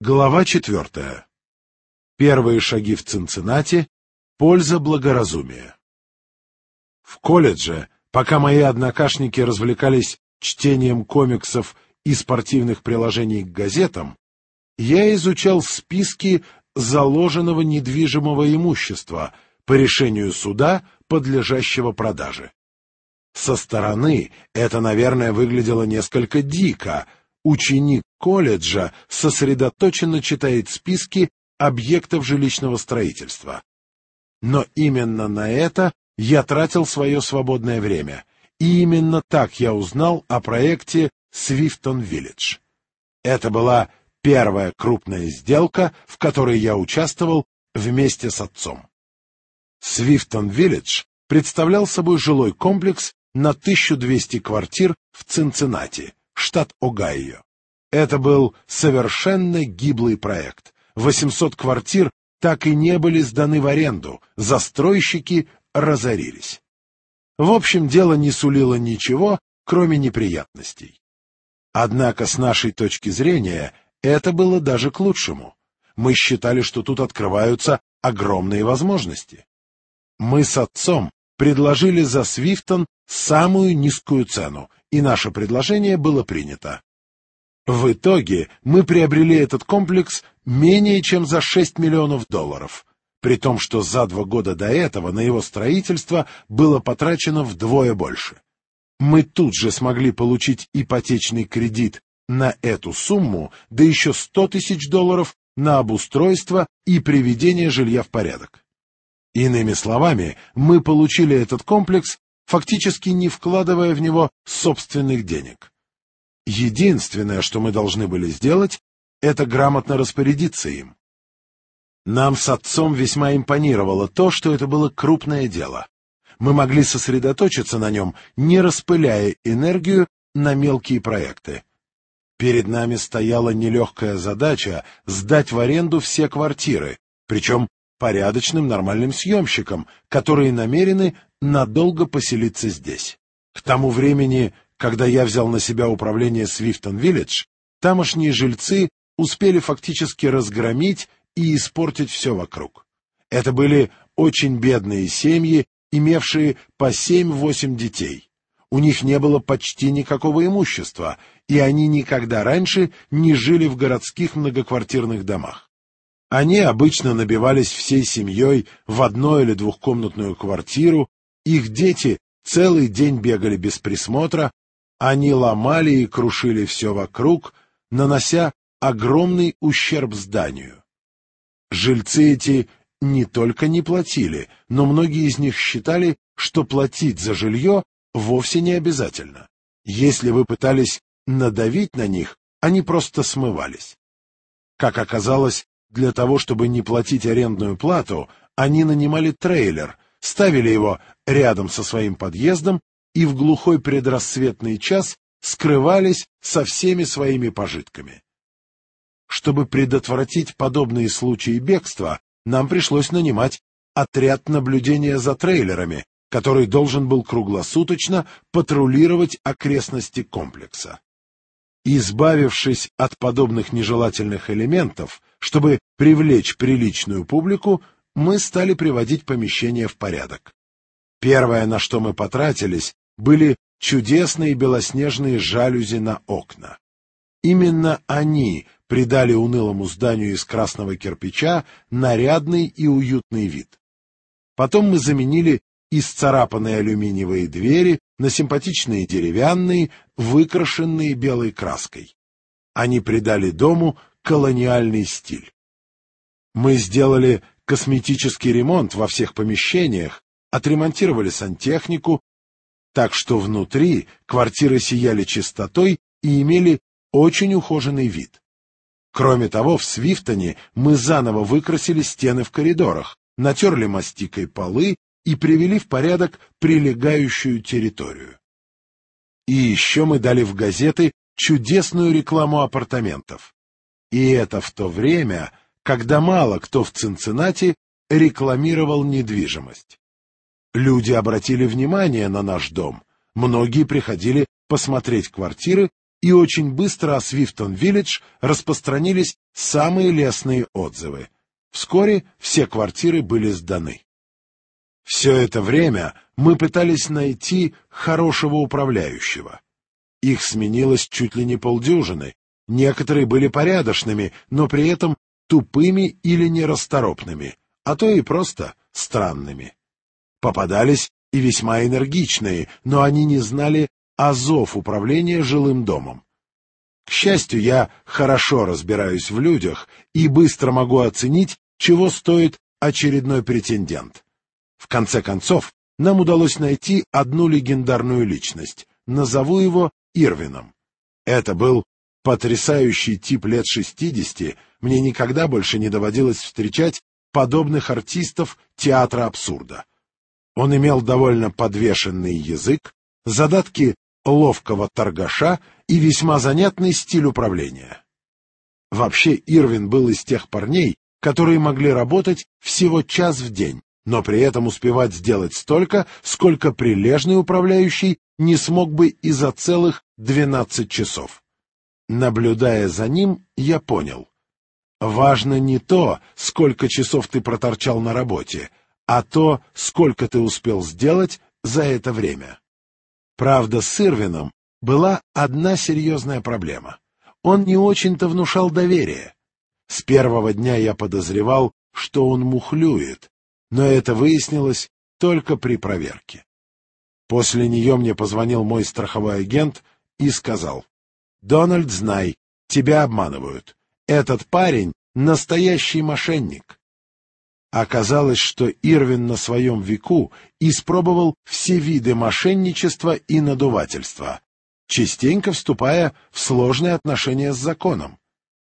Глава 4. Первые шаги в Цинциннати. Польза благоразумия. В колледже, пока мои однокашники развлекались чтением комиксов и спортивных приложений к газетам, я изучал списки заложенного недвижимого имущества по решению суда, подлежащего продаже. Со стороны это, наверное, выглядело несколько дико. Ученик колледжа сосредоточенно читает списки объектов жилищного строительства. Но именно на это я тратил свое свободное время, и именно так я узнал о проекте Свифтон-Виллидж. Это была первая крупная сделка, в которой я участвовал вместе с отцом. Свифтон-Виллидж представлял собой жилой комплекс на 1200 квартир в Цинциннати, штат Огайо. Это был совершенно гиблый проект. 800 квартир так и не были сданы в аренду, застройщики разорились. В общем, дело не сулило ничего, кроме неприятностей. Однако, с нашей точки зрения, это было даже к лучшему. Мы считали, что тут открываются огромные возможности. Мы с отцом предложили за Свифтон самую низкую цену, и наше предложение было принято. В итоге мы приобрели этот комплекс менее чем за $6 миллионов, при том, что за 2 года до этого на его строительство было потрачено вдвое больше. Мы тут же смогли получить ипотечный кредит на эту сумму, да еще $100 тысяч на обустройство и приведение жилья в порядок. Иными словами, мы получили этот комплекс, фактически не вкладывая в него собственных денег. Единственное, что мы должны были сделать, это грамотно распорядиться им. Нам с отцом весьма импонировало то, что это было крупное дело. Мы могли сосредоточиться на нем, не распыляя энергию на мелкие проекты. Перед нами стояла нелегкая задача сдать в аренду все квартиры, причем порядочным нормальным съемщикам, которые намерены надолго поселиться здесь. К тому времени, когда я взял на себя управление Свифтон-Виллидж, тамошние жильцы успели фактически разгромить и испортить все вокруг. Это были очень бедные семьи, имевшие по 7-8 детей. У них не было почти никакого имущества, и они никогда раньше не жили в городских многоквартирных домах. Они обычно набивались всей семьей в 1- или 2-комнатную квартиру, их дети целый день бегали без присмотра, они ломали и крушили все вокруг, нанося огромный ущерб зданию. Жильцы эти не только не платили, но многие из них считали, что платить за жилье вовсе не обязательно. Если вы пытались надавить на них, они просто смывались. Как оказалось, для того, чтобы не платить арендную плату, они нанимали трейлер, ставили его рядом со своим подъездом и в глухой предрассветный час скрывались со всеми своими пожитками. Чтобы предотвратить подобные случаи бегства, нам пришлось нанимать отряд наблюдения за трейлерами, который должен был круглосуточно патрулировать окрестности комплекса. Избавившись от подобных нежелательных элементов, чтобы привлечь приличную публику, мы стали приводить помещения в порядок. Первое, на что мы потратились, были чудесные белоснежные жалюзи на окна. Именно они придали унылому зданию из красного кирпича нарядный и уютный вид. Потом мы заменили исцарапанные алюминиевые двери на симпатичные деревянные, выкрашенные белой краской. Они придали дому колониальный стиль. Мы сделали косметический ремонт во всех помещениях, отремонтировали сантехнику, так что внутри квартиры сияли чистотой и имели очень ухоженный вид. Кроме того, в Свифтоне мы заново выкрасили стены в коридорах, натерли мастикой полы и привели в порядок прилегающую территорию. И еще мы дали в газеты чудесную рекламу апартаментов. И это в то время, когда мало кто в Цинциннати рекламировал недвижимость. Люди обратили внимание на наш дом, многие приходили посмотреть квартиры и очень быстро о Свифтон-Виллидж распространились самые лестные отзывы. Вскоре все квартиры были сданы. Все это время мы пытались найти хорошего управляющего. Их сменилось чуть ли не полдюжины. Некоторые были порядочными, но при этом тупыми или нерасторопными, а то и просто странными. Попадались и весьма энергичные, но они не знали азов управления жилым домом. К счастью, я хорошо разбираюсь в людях и быстро могу оценить, чего стоит очередной претендент. В конце концов, нам удалось найти одну легендарную личность. Назову его Ирвином. Это был потрясающий тип лет 60, мне никогда больше не доводилось встречать подобных артистов театра абсурда. Он имел довольно подвешенный язык, задатки ловкого торгаша и весьма занятный стиль управления. Вообще Ирвин был из тех парней, которые могли работать всего час в день, но при этом успевать сделать столько, сколько прилежный управляющий не смог бы и за целых 12 часов. Наблюдая за ним, я понял. Важно не то, сколько часов ты проторчал на работе, а то, сколько ты успел сделать за это время. Правда, с Ирвином была одна серьезная проблема. Он не очень-то внушал доверие. С первого дня я подозревал, что он мухлюет, но это выяснилось только при проверке. После нее мне позвонил мой страховой агент и сказал: «Дональд, знай, тебя обманывают. Этот парень — настоящий мошенник». Оказалось, что Ирвин на своем веку испробовал все виды мошенничества и надувательства, частенько вступая в сложные отношения с законом.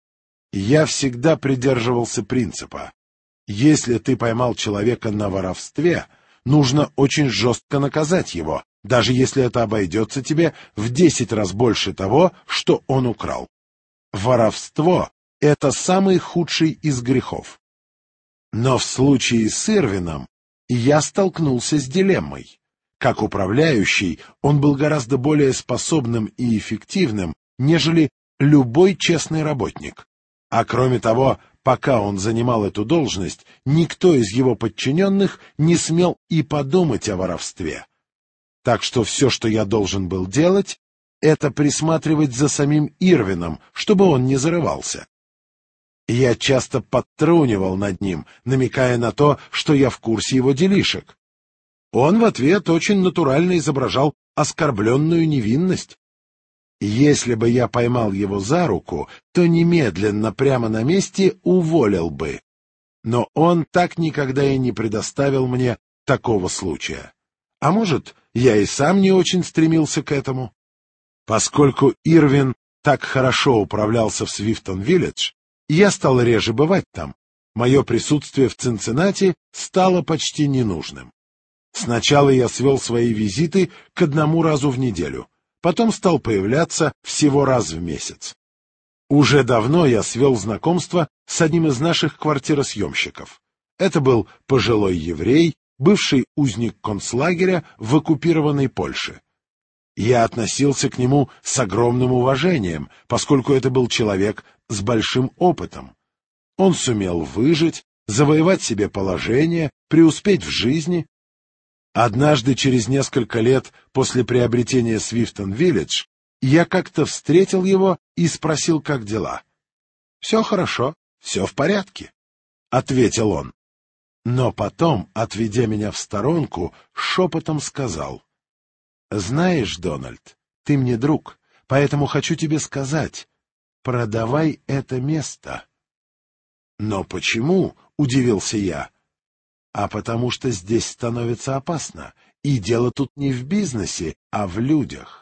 Я всегда придерживался принципа: если ты поймал человека на воровстве, нужно очень жестко наказать его, даже если это обойдется тебе в 10 раз больше того, что он украл. Воровство — это самый худший из грехов. Но в случае с Ирвином я столкнулся с дилеммой. Как управляющий он был гораздо более способным и эффективным, нежели любой честный работник. А кроме того, пока он занимал эту должность, никто из его подчиненных не смел и подумать о воровстве. Так что все, что я должен был делать, это присматривать за самим Ирвином, чтобы он не зарывался. Я часто подтрунивал над ним, намекая на то, что я в курсе его делишек. Он в ответ очень натурально изображал оскорбленную невинность. Если бы я поймал его за руку, то немедленно прямо на месте уволил бы. Но он так никогда и не предоставил мне такого случая. А может, я и сам не очень стремился к этому. Поскольку Ирвин так хорошо управлялся в Свифтон-Виллидж, я стал реже бывать там. Мое присутствие в Цинциннати стало почти ненужным. Сначала я свел свои визиты к 1 разу в неделю, потом стал появляться всего раз в месяц. Уже давно я свел знакомство с одним из наших квартиросъемщиков. Это был пожилой еврей, бывший узник концлагеря в оккупированной Польше. Я относился к нему с огромным уважением, поскольку это был человек с большим опытом. Он сумел выжить, завоевать себе положение, преуспеть в жизни. Однажды, через несколько лет после приобретения Свифтон-Виллидж, я как-то встретил его и спросил, как дела. «Все хорошо, все в порядке», — ответил он. Но потом, отведя меня в сторонку, шепотом сказал: «Знаешь, Дональд, ты мне друг, поэтому хочу тебе сказать, продавай это место». «Но почему?» — удивился я. «А потому что здесь становится опасно, и дело тут не в бизнесе, а в людях».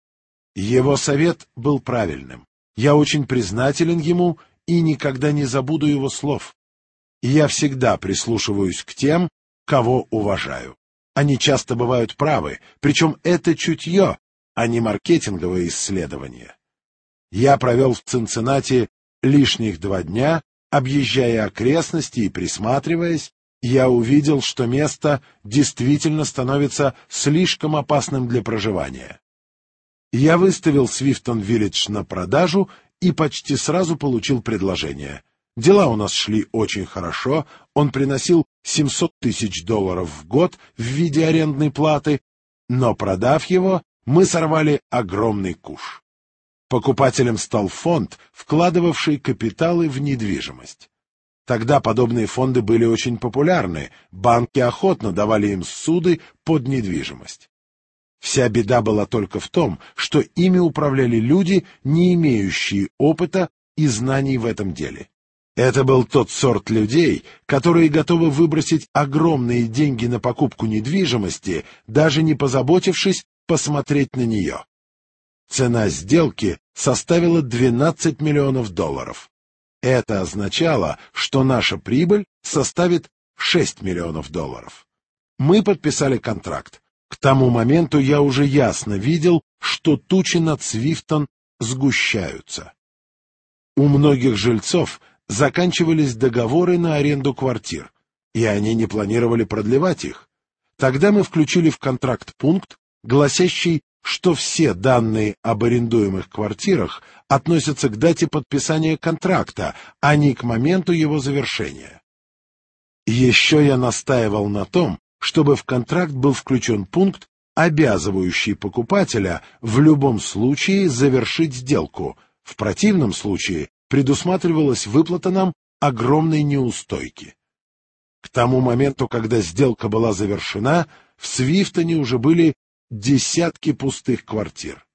Его совет был правильным. Я очень признателен ему и никогда не забуду его слов. Я всегда прислушиваюсь к тем, кого уважаю. Они часто бывают правы, причем это чутье, а не маркетинговое исследование. Я провел в Цинциннати лишних 2 дня, объезжая окрестности и присматриваясь, я увидел, что место действительно становится слишком опасным для проживания. Я выставил Свифтон-Виллидж на продажу и почти сразу получил предложение. Дела у нас шли очень хорошо, он приносил $700 тысяч в год в виде арендной платы, но, продав его, мы сорвали огромный куш. Покупателем стал фонд, вкладывавший капиталы в недвижимость. Тогда подобные фонды были очень популярны, банки охотно давали им ссуды под недвижимость. Вся беда была только в том, что ими управляли люди, не имеющие опыта и знаний в этом деле. Это был тот сорт людей, которые готовы выбросить огромные деньги на покупку недвижимости, даже не позаботившись посмотреть на нее. Цена сделки составила $12 миллионов. Это означало, что наша прибыль составит $6 миллионов. Мы подписали контракт. К тому моменту я уже ясно видел, что тучи над Свифтон сгущаются. У многих жильцов заканчивались договоры на аренду квартир, и они не планировали продлевать их. Тогда мы включили в контракт пункт, гласящий, что все данные об арендуемых квартирах относятся к дате подписания контракта, а не к моменту его завершения. Еще я настаивал на том, чтобы в контракт был включен пункт, обязывающий покупателя в любом случае завершить сделку. В противном случае предусматривалась выплата нам огромной неустойки. К тому моменту, когда сделка была завершена, в Свифтоне уже были десятки пустых квартир.